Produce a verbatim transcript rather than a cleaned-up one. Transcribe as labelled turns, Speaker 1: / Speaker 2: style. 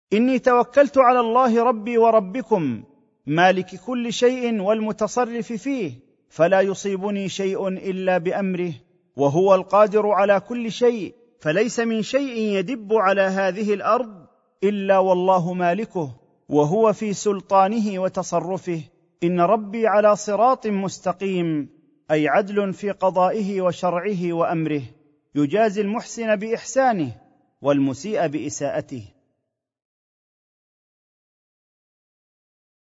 Speaker 1: إني توكلت على الله ربي وربكم مالك كل شيء والمتصرف فيه، فلا يصيبني شيء إلا بأمره، وهو القادر على كل شيء، فليس من شيء يدب على هذه الأرض إلا والله مالكه، وهو في سلطانه وتصرفه. إن ربي على صراط مستقيم، أي عدل في قضائه وشرعه وأمره، يجازي المحسن بإحسانه والمسيء بإساءته.